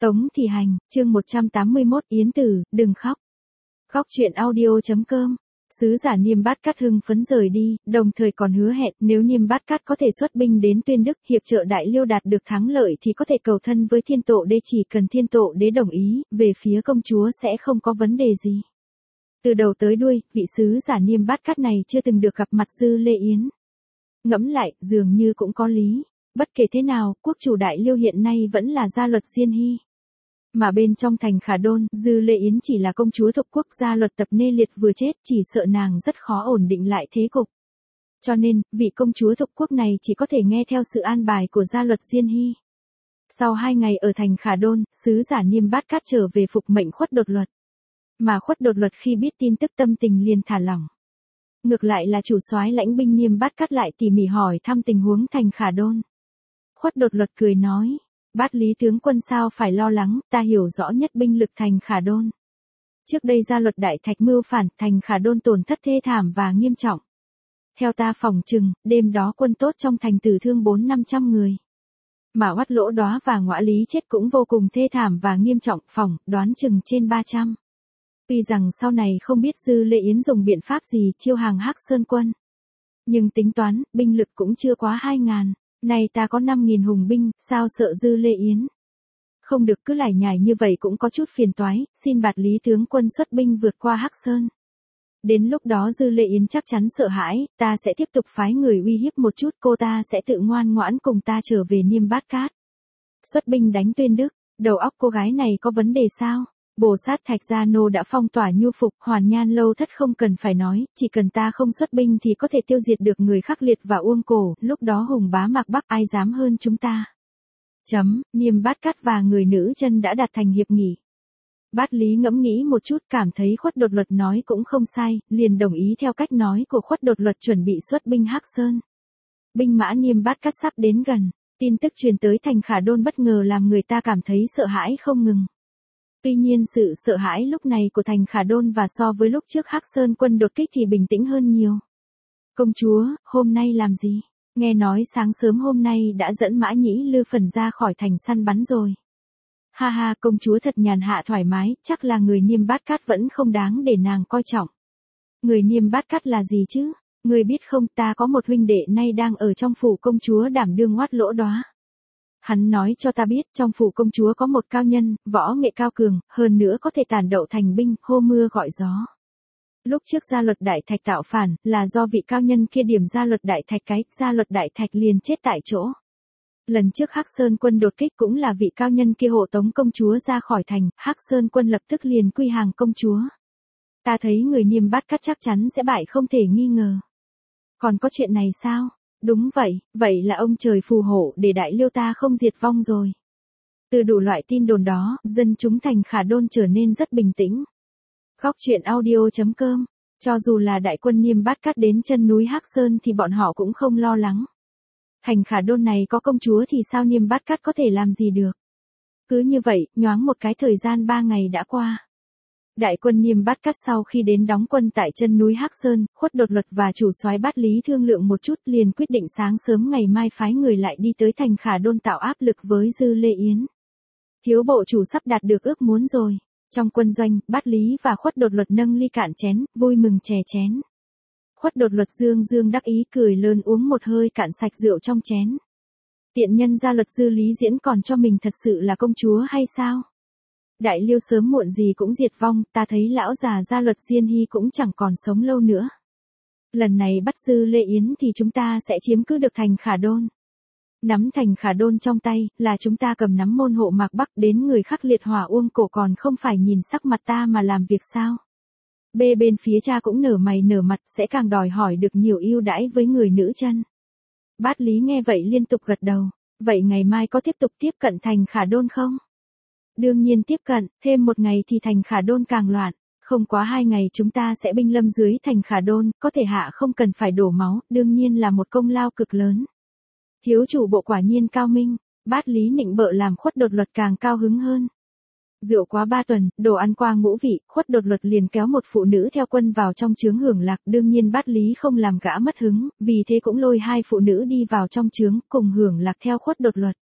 Tống Thị Hành, chương 181 Yến Tử, đừng khóc. Khóc chuyện audio.com. Sứ giả Niêm Bát Cát hưng phấn rời đi, đồng thời còn hứa hẹn nếu Niêm Bát Cát có thể xuất binh đến Tuyên Đức hiệp trợ Đại Liêu đạt được thắng lợi thì có thể cầu thân với Thiên Tổ Đế, chỉ cần Thiên Tổ Đế đồng ý, về phía công chúa sẽ không có vấn đề gì. Từ đầu tới đuôi, vị sứ giả Niêm Bát Cát này chưa từng được gặp mặt Dư Lê Yến. Ngẫm lại, dường như cũng có lý. Bất kể thế nào, quốc chủ Đại Liêu hiện nay vẫn là Gia Luật Diên Hy. Mà bên trong thành Khả Đôn, Dư Lê Yến chỉ là công chúa thục quốc, Gia Luật Tập Nê Liệt vừa chết, chỉ sợ nàng rất khó ổn định lại thế cục. Cho nên, vị công chúa thục quốc này chỉ có thể nghe theo sự an bài của Gia Luật Diên Hy. Sau 2 ngày ở thành Khả Đôn, sứ giả Niêm Bát Cát trở về phục mệnh Khuất Đột Luật. Mà Khuất Đột Luật khi biết tin tức tâm tình liền thả lỏng. Ngược lại là chủ soái lãnh binh Niêm Bát Cát lại tỉ mỉ hỏi thăm tình huống thành Khả Đôn. Khuất Đột Luật cười nói, Bát Lý tướng quân sao phải lo lắng, ta hiểu rõ nhất binh lực thành Khả Đôn. Trước đây Gia Luật Đại Thạch mưu phản, thành Khả Đôn tổn thất thê thảm và nghiêm trọng. Theo ta phỏng chừng, đêm đó quân tốt trong thành tử thương 400-500 người. Mà Hoắt Lỗ Đóa và Ngõa Lý chết cũng vô cùng thê thảm và nghiêm trọng, phỏng đoán chừng trên 300. Tuy rằng sau này không biết Dư Lê Yến dùng biện pháp gì chiêu hàng Hắc Sơn quân. Nhưng tính toán, binh lực cũng chưa quá 2.000. Này ta có 5.000 hùng binh, sao sợ Dư Lê Yến? Không được cứ lải nhải như vậy cũng có chút phiền toái, xin Bạt Lý tướng quân xuất binh vượt qua Hắc Sơn. Đến lúc đó Dư Lê Yến chắc chắn sợ hãi, ta sẽ tiếp tục phái người uy hiếp một chút, cô ta sẽ tự ngoan ngoãn cùng ta trở về Niêm Bát Cát. Xuất binh đánh Tuyên Đức, đầu óc cô gái này có vấn đề sao? Bồ Sát Thạch Gia Nô đã phong tỏa nhu phục, Hoàn Nhan Lâu Thất không cần phải nói, chỉ cần ta không xuất binh thì có thể tiêu diệt được người Khắc Liệt và Uông Cổ, lúc đó hùng bá Mạc Bắc ai dám hơn chúng ta. Niêm Bát Cát và người nữ chân đã đạt thành hiệp nghị. Bát Lý ngẫm nghĩ một chút cảm thấy Khuất Đột Luật nói cũng không sai, liền đồng ý theo cách nói của Khuất Đột Luật chuẩn bị xuất binh Hắc Sơn. Binh mã Niêm Bát Cát sắp đến gần, tin tức truyền tới thành Khả Đôn bất ngờ làm người ta cảm thấy sợ hãi không ngừng. Tuy nhiên sự sợ hãi lúc này của thành Khả Đôn và so với lúc trước Hắc Sơn quân đột kích thì bình tĩnh hơn nhiều. Công chúa, hôm nay làm gì? Nghe nói sáng sớm hôm nay đã dẫn Mã Nhĩ Lư Phần ra khỏi thành săn bắn rồi. Ha ha, công chúa thật nhàn hạ thoải mái, chắc là người Niêm Bát Cát vẫn không đáng để nàng coi trọng. Người Niêm Bát Cát là gì chứ? Người biết không, ta có một huynh đệ nay đang ở trong phủ công chúa đảm đương Hoắt Lỗ Đóa. Hắn nói cho ta biết trong phủ công chúa có một cao nhân, võ nghệ cao cường, hơn nữa có thể tản đậu thành binh, hô mưa gọi gió. Lúc trước Gia Luật Đại Thạch tạo phản, là do vị cao nhân kia điểm Gia Luật Đại Thạch Gia Luật Đại Thạch liền chết tại chỗ. Lần trước Hắc Sơn quân đột kích cũng là vị cao nhân kia hộ tống công chúa ra khỏi thành, Hắc Sơn quân lập tức liền quy hàng công chúa. Ta thấy người Niêm Bát Cát chắc chắn sẽ bại không thể nghi ngờ. Còn có chuyện này sao? Đúng vậy, vậy là ông trời phù hộ để Đại Liêu ta không diệt vong rồi. Từ đủ loại tin đồn đó, dân chúng thành Khả Đôn trở nên rất bình tĩnh. Khóc chuyện audio.com. Cho dù là đại quân Niêm Bát Cát đến chân núi Hắc Sơn thì bọn họ cũng không lo lắng. Thành Khả Đôn này có công chúa thì sao Niêm Bát Cát có thể làm gì được. Cứ như vậy, nhoáng một cái thời gian 3 ngày đã qua. Đại quân Niêm Bát Cát sau khi đến đóng quân tại chân núi Hắc Sơn, Khuất Đột Luật và chủ soái Bát Lý thương lượng một chút liền quyết định sáng sớm ngày mai phái người lại đi tới thành Khả Đôn tạo áp lực với Dư Lê Yến. Thiếu bộ chủ sắp đạt được ước muốn rồi. Trong quân doanh, Bát Lý và Khuất Đột Luật nâng ly cạn chén, vui mừng chè chén. Khuất Đột Luật dương dương đắc ý cười lớn uống một hơi cạn sạch rượu trong chén. Tiện nhân Gia Luật Dư Lý Diễn còn cho mình thật sự là công chúa hay sao? Đại Liêu sớm muộn gì cũng diệt vong, ta thấy lão già Gia Luật Diên Hy cũng chẳng còn sống lâu nữa. Lần này bắt Dư Lê Yến thì chúng ta sẽ chiếm cứ được thành Khả Đôn. Nắm thành Khả Đôn trong tay, là chúng ta cầm nắm môn hộ Mạc Bắc, đến người Khắc Liệt hỏa Uông Cổ còn không phải nhìn sắc mặt ta mà làm việc sao? Bên phía cha cũng nở mày nở mặt, sẽ càng đòi hỏi được nhiều ưu đãi với người nữ chân. Bát Lý nghe vậy liên tục gật đầu. Vậy ngày mai có tiếp tục tiếp cận thành Khả Đôn không? Đương nhiên tiếp cận, thêm một ngày thì thành Khả Đôn càng loạn. Không quá 2 ngày chúng ta sẽ binh lâm dưới thành Khả Đôn, có thể hạ không cần phải đổ máu, đương nhiên là một công lao cực lớn. Thiếu chủ bộ quả nhiên cao minh. Bát Lý nịnh bợ làm Khuất Đột Luật càng cao hứng hơn. Rượu quá 3 tuần, đồ ăn qua ngũ vị, Khuất Đột Luật liền kéo một phụ nữ theo quân vào trong chướng hưởng lạc, đương nhiên Bát Lý không làm gã mất hứng, vì thế cũng lôi 2 phụ nữ đi vào trong chướng, cùng hưởng lạc theo Khuất Đột Luật.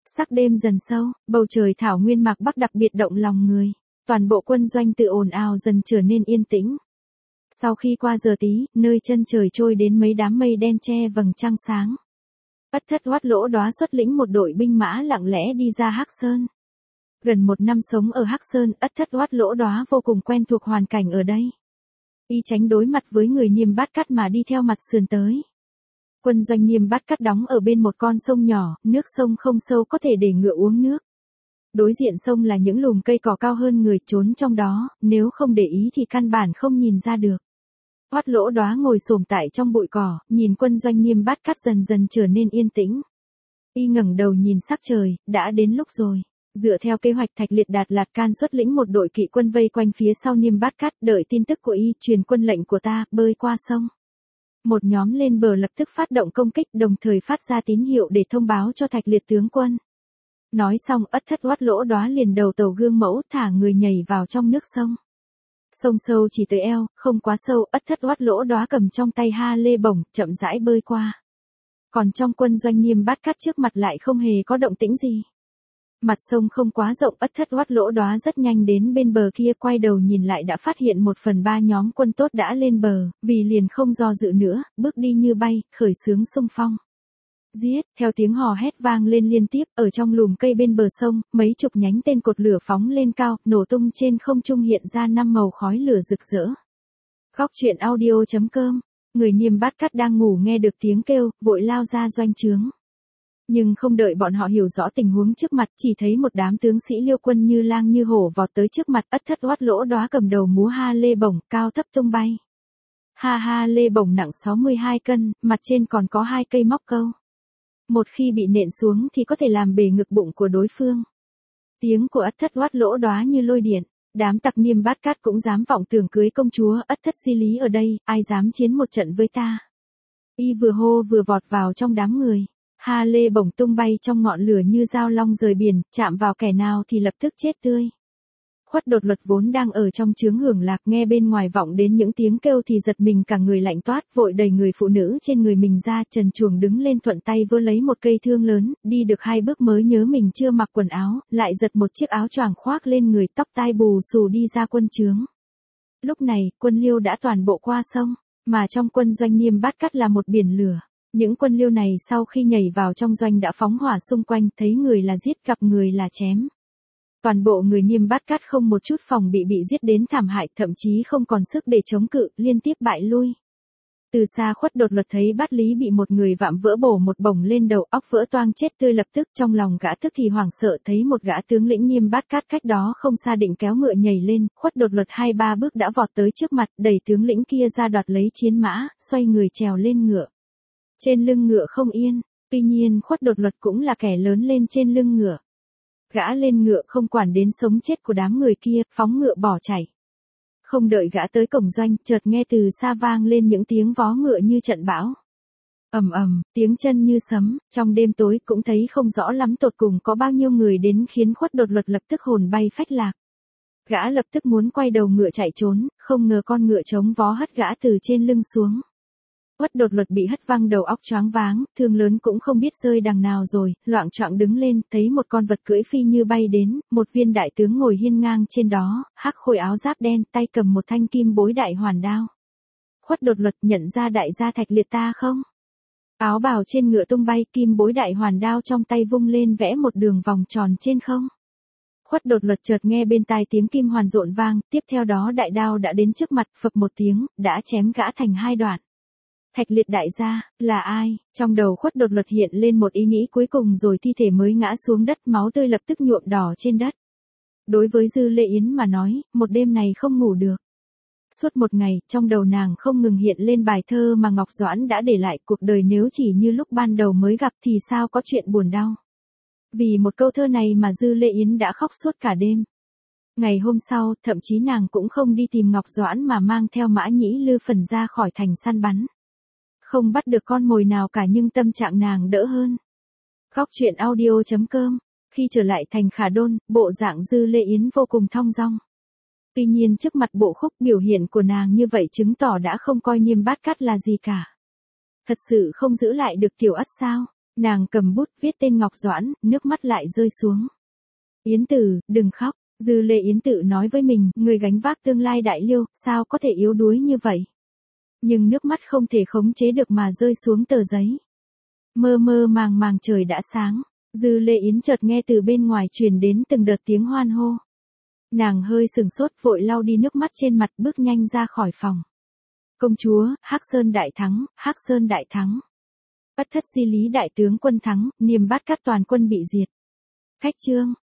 Sắc đêm dần sâu, bầu trời thảo nguyên mạc Bắc đặc biệt động lòng người. Toàn bộ quân doanh tự ồn ào dần trở nên yên tĩnh. Sau khi qua giờ tí, nơi chân trời trôi đến mấy đám mây đen che vầng trăng sáng. Ất Thất Hoát Lỗ Đóa xuất lĩnh một đội binh mã lặng lẽ đi ra Hắc Sơn. Gần một năm sống ở Hắc Sơn, Ất Thất Hoát Lỗ Đóa vô cùng quen thuộc hoàn cảnh ở đây. Y tránh đối mặt với người Niêm Bát Cát mà đi theo mặt sườn tới. Quân doanh Niêm Bát Cát đóng ở bên một con sông nhỏ, nước sông không sâu có thể để ngựa uống nước. Đối diện sông là những lùm cây cỏ cao hơn người trốn trong đó, nếu không để ý thì căn bản không nhìn ra được. Hoát Lỗ Đóa ngồi xổm tại trong bụi cỏ, nhìn quân doanh Niêm Bát Cát dần dần trở nên yên tĩnh. Y ngẩng đầu nhìn sắc trời, đã đến lúc rồi. Dựa theo kế hoạch Thạch Liệt Đạt Lạt Can xuất lĩnh một đội kỵ quân vây quanh phía sau Niêm Bát Cát, đợi tin tức của Y, truyền quân lệnh của ta, bơi qua sông. Một nhóm lên bờ lập tức phát động công kích, đồng thời phát ra tín hiệu để thông báo cho Thạch Liệt tướng quân. Nói xong, Ất Thất Hoát Lỗ Đóa liền đầu tàu gương mẫu thả người nhảy vào trong nước sông. Sông sâu chỉ tới eo, không quá sâu, Ất Thất Hoát Lỗ Đóa cầm trong tay ha lê bổng, chậm rãi bơi qua. Còn trong quân doanh Niêm Bát Cát trước mặt lại không hề có động tĩnh gì. Mặt sông không quá rộng, Ất Thất Hoát Lỗ Đóa rất nhanh đến bên bờ kia, quay đầu nhìn lại đã phát hiện 1/3 nhóm quân tốt đã lên bờ, vì liền không do dự nữa, bước đi như bay, khởi xướng xung phong. Giết, theo tiếng hò hét vang lên liên tiếp, ở trong lùm cây bên bờ sông, mấy chục nhánh tên cột lửa phóng lên cao, nổ tung trên không trung hiện ra 5 màu khói lửa rực rỡ. Góc truyện audio.com, người Niêm Bát Cát đang ngủ nghe được tiếng kêu, vội lao ra doanh trướng. Nhưng không đợi bọn họ hiểu rõ tình huống trước mặt, chỉ thấy một đám tướng sĩ Liêu quân như lang như hổ vọt tới trước mặt. Ất Thất Hoát Lỗ Đóa cầm đầu múa ha lê bổng, cao thấp tung bay. Ha lê bổng nặng 62 cân, mặt trên còn có 2 cây móc câu. Một khi bị nện xuống thì có thể làm bể ngực bụng của đối phương. Tiếng của Ất Thất Hoát Lỗ Đóa như lôi điện. Đám tặc Niêm Bát Cát cũng dám vọng tưởng cưới công chúa. Ất Thất Di Lý ở đây, ai dám chiến một trận với ta. Y vừa hô vừa vọt vào trong đám người. Ha lê bổng tung bay trong ngọn lửa như dao long rời biển, chạm vào kẻ nào thì lập tức chết tươi. Khuất Đột Luật vốn đang ở trong chướng hưởng lạc, nghe bên ngoài vọng đến những tiếng kêu thì giật mình cả người lạnh toát, vội đẩy người phụ nữ trên người mình ra, trần truồng đứng lên thuận tay vơ lấy một cây thương lớn, đi được 2 bước mới nhớ mình chưa mặc quần áo, lại giật một chiếc áo choàng khoác lên người, tóc tai bù xù đi ra quân trướng. Lúc này, quân Liêu đã toàn bộ qua sông, mà trong quân doanh Niêm Bát Cát là một biển lửa. Những quân Liêu này sau khi nhảy vào trong doanh đã phóng hỏa xung quanh, thấy người là giết, gặp người là chém. Toàn bộ người Niêm Bát Cát không một chút phòng bị giết đến thảm hại, thậm chí không còn sức để chống cự, liên tiếp bại lui. Từ xa Khuất Đột Luật thấy Bát Lý bị một người vạm vỡ bổ một bổng lên đầu, óc vỡ toang chết tươi, lập tức trong lòng gã tức thì hoảng sợ, thấy một gã tướng lĩnh Niêm Bát Cát cách đó không xa định kéo ngựa nhảy lên. Khuất Đột Luật 2-3 bước đã vọt tới trước mặt, đẩy tướng lĩnh kia ra đoạt lấy chiến mã, xoay người trèo lên ngựa. Trên lưng ngựa không yên, tuy nhiên Khuất Đột Luật cũng là kẻ lớn lên trên lưng ngựa. Gã lên ngựa không quản đến sống chết của đám người kia, phóng ngựa bỏ chạy. Không đợi gã tới cổng doanh, chợt nghe từ xa vang lên những tiếng vó ngựa như trận bão. Ầm ầm, tiếng chân như sấm, trong đêm tối cũng thấy không rõ lắm tột cùng có bao nhiêu người đến, khiến Khuất Đột Luật lập tức hồn bay phách lạc. Gã lập tức muốn quay đầu ngựa chạy trốn, không ngờ con ngựa chống vó hất gã từ trên lưng xuống. Khuất Đột Luật bị hất văng đầu óc choáng váng, thương lớn cũng không biết rơi đằng nào rồi, loạng choạng đứng lên, thấy một con vật cưỡi phi như bay đến, một viên đại tướng ngồi hiên ngang trên đó, hắc khôi áo giáp đen, tay cầm một thanh kim bối đại hoàn đao. Khuất Đột Luật nhận ra đại gia Thạch Liệt ta không? Áo bào trên ngựa tung bay, kim bối đại hoàn đao trong tay vung lên vẽ một đường vòng tròn trên không. Khuất Đột Luật chợt nghe bên tai tiếng kim hoàn rộn vang, tiếp theo đó đại đao đã đến trước mặt, phập một tiếng, đã chém gã thành 2 đoạn. Thạch Liệt đại gia, là ai? Trong đầu Khuất Đột Luật hiện lên một ý nghĩ cuối cùng rồi thi thể mới ngã xuống đất, máu tươi lập tức nhuộm đỏ trên đất. Đối với Dư Lê Yến mà nói, một đêm này không ngủ được. Suốt một ngày, trong đầu nàng không ngừng hiện lên bài thơ mà Ngọc Doãn đã để lại, cuộc đời nếu chỉ như lúc ban đầu mới gặp thì sao có chuyện buồn đau. Vì một câu thơ này mà Dư Lê Yến đã khóc suốt cả đêm. Ngày hôm sau, thậm chí nàng cũng không đi tìm Ngọc Doãn mà mang theo Mã Nhĩ Lư Phần ra khỏi thành săn bắn. Không bắt được con mồi nào cả nhưng tâm trạng nàng đỡ hơn. Góc truyện audio.com, khi trở lại thành Khả Đôn, bộ dạng Dư Lê Yến vô cùng thong dong. Tuy nhiên trước mặt Bộ Khúc, biểu hiện của nàng như vậy chứng tỏ đã không coi Niêm Bát Cát là gì cả. Thật sự không giữ lại được Tiểu Ất sao? Nàng cầm bút viết tên Ngọc Doãn, nước mắt lại rơi xuống. Yến Tử, đừng khóc. Dư Lệ Yến tự nói với mình, người gánh vác tương lai đại liêu, sao có thể yếu đuối như vậy. Nhưng nước mắt không thể khống chế được mà rơi xuống tờ giấy. Mơ mơ màng màng trời đã sáng. Dư Lệ Yến chợt nghe từ bên ngoài truyền đến từng đợt tiếng hoan hô. Nàng hơi sừng sốt vội lau đi nước mắt trên mặt bước nhanh ra khỏi phòng. Công chúa, Hắc Sơn đại thắng, Hắc Sơn đại thắng. Ất thất di lý đại tướng quân thắng, Niêm Bát Cát toàn quân bị diệt. Khách trương.